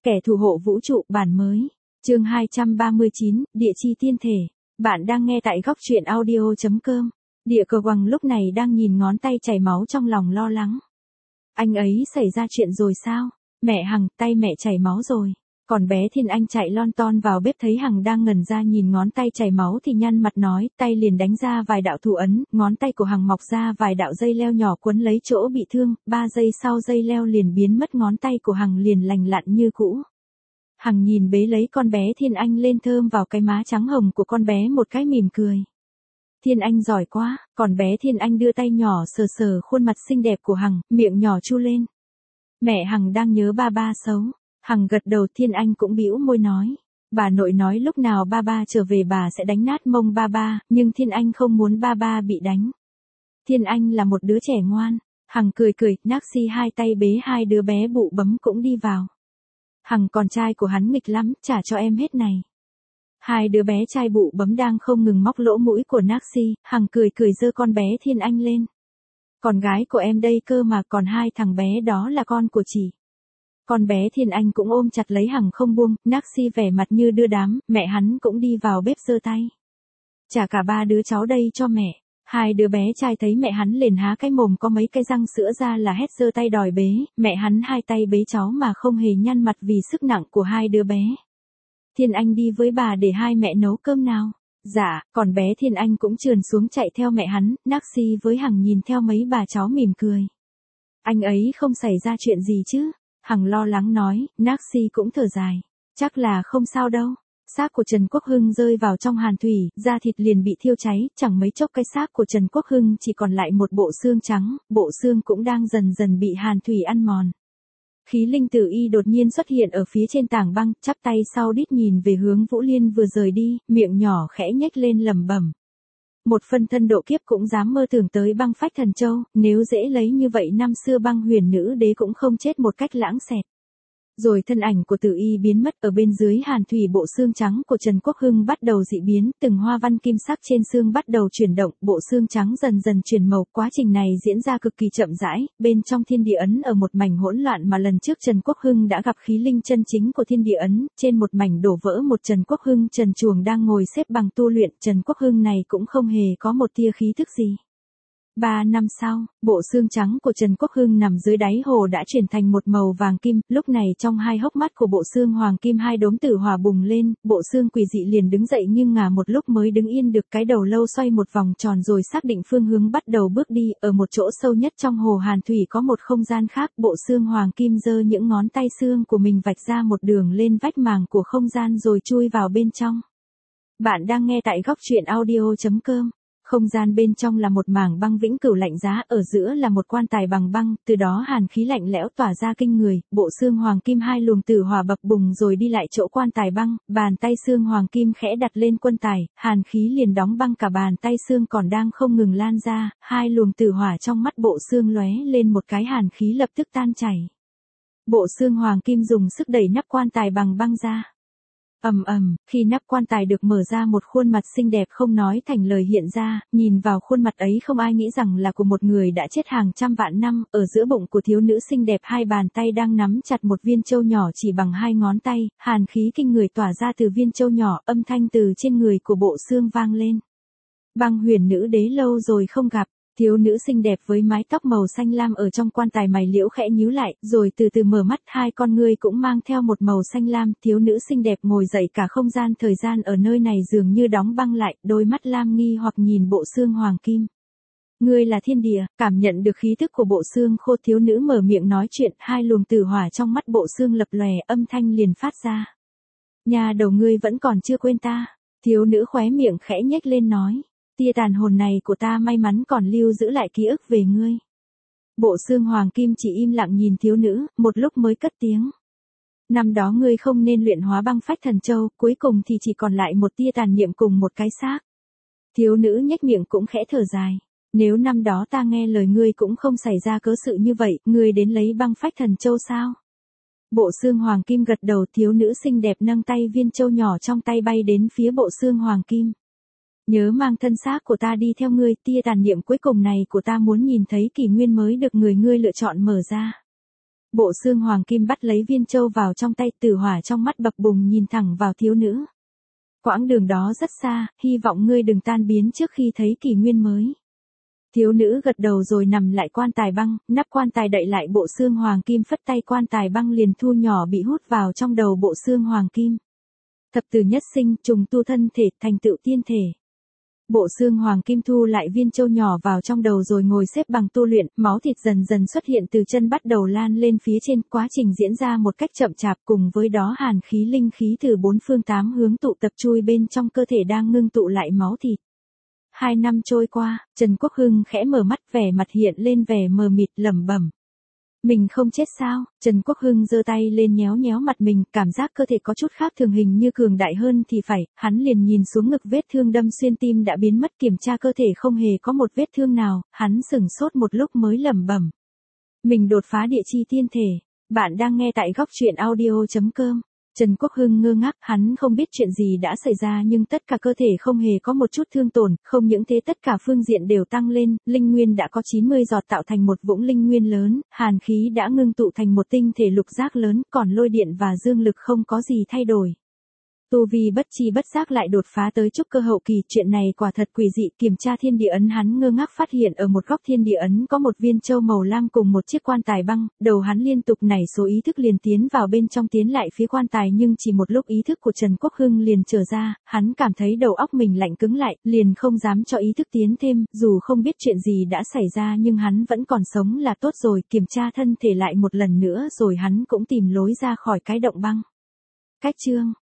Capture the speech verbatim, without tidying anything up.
Kẻ thủ hộ vũ trụ bản mới. Chương hai trăm ba mươi chín, địa chi tiên thể. Bạn đang nghe tại góc truyện audio chấm com. Địa cờ quằng lúc này đang nhìn ngón tay chảy máu trong lòng lo lắng. Anh ấy xảy ra chuyện rồi sao? Mẹ Hằng, tay mẹ chảy máu rồi. Còn bé Thiên Anh chạy lon ton vào bếp thấy Hằng đang ngẩn ra nhìn ngón tay chảy máu thì nhăn mặt nói, tay liền đánh ra vài đạo thủ ấn, ngón tay của Hằng mọc ra vài đạo dây leo nhỏ quấn lấy chỗ bị thương, ba giây sau dây leo liền biến mất, ngón tay của Hằng liền lành lặn như cũ. Hằng nhìn bế lấy con bé Thiên Anh lên thơm vào cái má trắng hồng của con bé một cái mỉm cười. Thiên Anh giỏi quá, còn bé Thiên Anh đưa tay nhỏ sờ sờ khuôn mặt xinh đẹp của Hằng, miệng nhỏ chu lên. Mẹ Hằng đang nhớ ba ba xấu. Hằng gật đầu, Thiên Anh cũng bĩu môi nói. Bà nội nói lúc nào ba ba trở về bà sẽ đánh nát mông ba ba, nhưng Thiên Anh không muốn ba ba bị đánh. Thiên Anh là một đứa trẻ ngoan. Hằng cười cười, Naxi hai tay bế hai đứa bé bụ bấm cũng đi vào. Hằng con trai của hắn nghịch lắm, trả cho em hết này. Hai đứa bé trai bụ bấm đang không ngừng móc lỗ mũi của Naxi, Hằng cười cười giơ con bé Thiên Anh lên. Con gái của em đây cơ mà, còn hai thằng bé đó là con của chị. Con bé Thiên Anh cũng ôm chặt lấy Hằng không buông, Naxi vẻ mặt như đưa đám, mẹ hắn cũng đi vào bếp giơ tay. Trả cả ba đứa cháu đây cho mẹ. Hai đứa bé trai thấy mẹ hắn liền há cái mồm có mấy cái răng sữa ra là hét giơ tay đòi bế, mẹ hắn hai tay bế cháu mà không hề nhăn mặt vì sức nặng của hai đứa bé. Thiên Anh đi với bà để hai mẹ nấu cơm nào. Dạ, còn bé Thiên Anh cũng trườn xuống chạy theo mẹ hắn, Naxi với Hằng nhìn theo mấy bà cháu mỉm cười. Anh ấy không xảy ra chuyện gì chứ? Hằng lo lắng nói, Naxi cũng thở dài. Chắc là không sao đâu. Xác của Trần Quốc Hưng rơi vào trong hàn thủy, da thịt liền bị thiêu cháy, chẳng mấy chốc cái xác của Trần Quốc Hưng chỉ còn lại một bộ xương trắng, bộ xương cũng đang dần dần bị hàn thủy ăn mòn. Khí linh tử y đột nhiên xuất hiện ở phía trên tảng băng, chắp tay sau đít nhìn về hướng Vũ Liên vừa rời đi, miệng nhỏ khẽ nhếch lên lẩm bẩm. Một phân thân độ kiếp cũng dám mơ tưởng tới băng phách thần châu, nếu dễ lấy như vậy năm xưa băng huyền nữ đế cũng không chết một cách lãng xẹt. Rồi thân ảnh của tử y biến mất, ở bên dưới hàn thủy bộ xương trắng của Trần Quốc Hưng bắt đầu dị biến, từng hoa văn kim sắc trên xương bắt đầu chuyển động, bộ xương trắng dần dần chuyển màu, quá trình này diễn ra cực kỳ chậm rãi, bên trong thiên địa ấn ở một mảnh hỗn loạn mà lần trước Trần Quốc Hưng đã gặp khí linh chân chính của thiên địa ấn, trên một mảnh đổ vỡ một Trần Quốc Hưng trần truồng đang ngồi xếp bằng tu luyện, Trần Quốc Hưng này cũng không hề có một tia khí thức gì. Ba năm sau, bộ xương trắng của Trần Quốc Hưng nằm dưới đáy hồ đã chuyển thành một màu vàng kim, lúc này trong hai hốc mắt của bộ xương hoàng kim hai đốm tử hỏa bùng lên, bộ xương quỷ dị liền đứng dậy nhưng ngả một lúc mới đứng yên được, cái đầu lâu xoay một vòng tròn rồi xác định phương hướng bắt đầu bước đi, ở một chỗ sâu nhất trong hồ hàn thủy có một không gian khác, bộ xương hoàng kim giơ những ngón tay xương của mình vạch ra một đường lên vách màng của không gian rồi chui vào bên trong. Bạn đang nghe tại góc truyện audio chấm com. Không gian bên trong là một mảng băng vĩnh cửu lạnh giá, ở giữa là một quan tài bằng băng, từ đó hàn khí lạnh lẽo tỏa ra kinh người, bộ xương hoàng kim hai luồng tử hỏa bập bùng rồi đi lại chỗ quan tài băng, bàn tay xương hoàng kim khẽ đặt lên quân tài, hàn khí liền đóng băng cả bàn tay xương còn đang không ngừng lan ra, hai luồng tử hỏa trong mắt bộ xương lóe lên một cái, hàn khí lập tức tan chảy. Bộ xương hoàng kim dùng sức đẩy nắp quan tài bằng băng ra. Ầm ầm, khi nắp quan tài được mở ra một khuôn mặt xinh đẹp không nói thành lời hiện ra, nhìn vào khuôn mặt ấy không ai nghĩ rằng là của một người đã chết hàng trăm vạn năm, ở giữa bụng của thiếu nữ xinh đẹp hai bàn tay đang nắm chặt một viên châu nhỏ chỉ bằng hai ngón tay, hàn khí kinh người tỏa ra từ viên châu nhỏ, âm thanh từ trên người của bộ xương vang lên. Băng huyền nữ đế lâu rồi không gặp. Thiếu nữ xinh đẹp với mái tóc màu xanh lam ở trong quan tài mày liễu khẽ nhíu lại, rồi từ từ mở mắt, hai con ngươi cũng mang theo một màu xanh lam, thiếu nữ xinh đẹp ngồi dậy, cả không gian thời gian ở nơi này dường như đóng băng lại, đôi mắt lam nghi hoặc nhìn bộ xương hoàng kim. Ngươi là thiên địa, cảm nhận được khí thức của bộ xương khô, thiếu nữ mở miệng nói chuyện, hai luồng tử hỏa trong mắt bộ xương lập lòe, âm thanh liền phát ra. Nhà đầu ngươi vẫn còn chưa quên ta, thiếu nữ khóe miệng khẽ nhếch lên nói. Tia tàn hồn này của ta may mắn còn lưu giữ lại ký ức về ngươi. Bộ xương hoàng kim chỉ im lặng nhìn thiếu nữ, một lúc mới cất tiếng. Năm đó ngươi không nên luyện hóa băng phách thần châu, cuối cùng thì chỉ còn lại một tia tàn niệm cùng một cái xác. Thiếu nữ nhếch miệng cũng khẽ thở dài. Nếu năm đó ta nghe lời ngươi cũng không xảy ra cớ sự như vậy, ngươi đến lấy băng phách thần châu sao? Bộ xương hoàng kim gật đầu, thiếu nữ xinh đẹp nâng tay viên châu nhỏ trong tay bay đến phía bộ xương hoàng kim. Nhớ mang thân xác của ta đi theo ngươi, tia tàn niệm cuối cùng này của ta muốn nhìn thấy kỷ nguyên mới được người ngươi lựa chọn mở ra. Bộ xương hoàng kim bắt lấy viên châu vào trong tay, tử hỏa trong mắt bập bùng nhìn thẳng vào thiếu nữ. Quãng đường đó rất xa, hy vọng ngươi đừng tan biến trước khi thấy kỷ nguyên mới. Thiếu nữ gật đầu rồi nằm lại quan tài băng, nắp quan tài đậy lại bộ xương hoàng kim, phất tay quan tài băng liền thu nhỏ bị hút vào trong đầu bộ xương hoàng kim. Thập tử nhất sinh, trùng tu thân thể, thành tựu tiên thể. Bộ xương hoàng kim thu lại viên châu nhỏ vào trong đầu rồi ngồi xếp bằng tu luyện, máu thịt dần dần xuất hiện từ chân bắt đầu lan lên phía trên, quá trình diễn ra một cách chậm chạp, cùng với đó hàn khí linh khí từ bốn phương tám hướng tụ tập chui bên trong cơ thể đang ngưng tụ lại máu thịt. Hai năm trôi qua, Trần Quốc Hưng khẽ mở mắt, vẻ mặt hiện lên vẻ mờ mịt, lẩm bẩm. Mình không chết sao? Trần Quốc Hưng giơ tay lên nhéo nhéo mặt mình, cảm giác cơ thể có chút khác thường, hình như cường đại hơn thì phải, hắn liền nhìn xuống ngực, vết thương đâm xuyên tim đã biến mất, kiểm tra cơ thể không hề có một vết thương nào, hắn sửng sốt một lúc mới lẩm bẩm. Mình đột phá địa chi tiên thể. Bạn đang nghe tại góc truyện audio chấm com. Trần Quốc Hưng ngơ ngác, hắn không biết chuyện gì đã xảy ra nhưng tất cả cơ thể không hề có một chút thương tổn, không những thế tất cả phương diện đều tăng lên, linh nguyên đã có chín mươi giọt tạo thành một vũng linh nguyên lớn, hàn khí đã ngưng tụ thành một tinh thể lục giác lớn, còn lôi điện và dương lực không có gì thay đổi. Tu vi bất chi bất giác lại đột phá tới trúc cơ hậu kỳ, chuyện này quả thật quỷ dị. Kiểm tra thiên địa ấn, hắn ngơ ngác phát hiện ở một góc thiên địa ấn có một viên châu màu lam cùng một chiếc quan tài băng, đầu hắn liên tục nảy số ý thức liền tiến vào bên trong, tiến lại phía quan tài, nhưng chỉ một lúc ý thức của Trần Quốc Hưng liền trở ra, hắn cảm thấy đầu óc mình lạnh cứng lại, liền không dám cho ý thức tiến thêm, dù không biết chuyện gì đã xảy ra nhưng hắn vẫn còn sống là tốt rồi. Kiểm tra thân thể lại một lần nữa rồi hắn cũng tìm lối ra khỏi cái động băng. Cách chương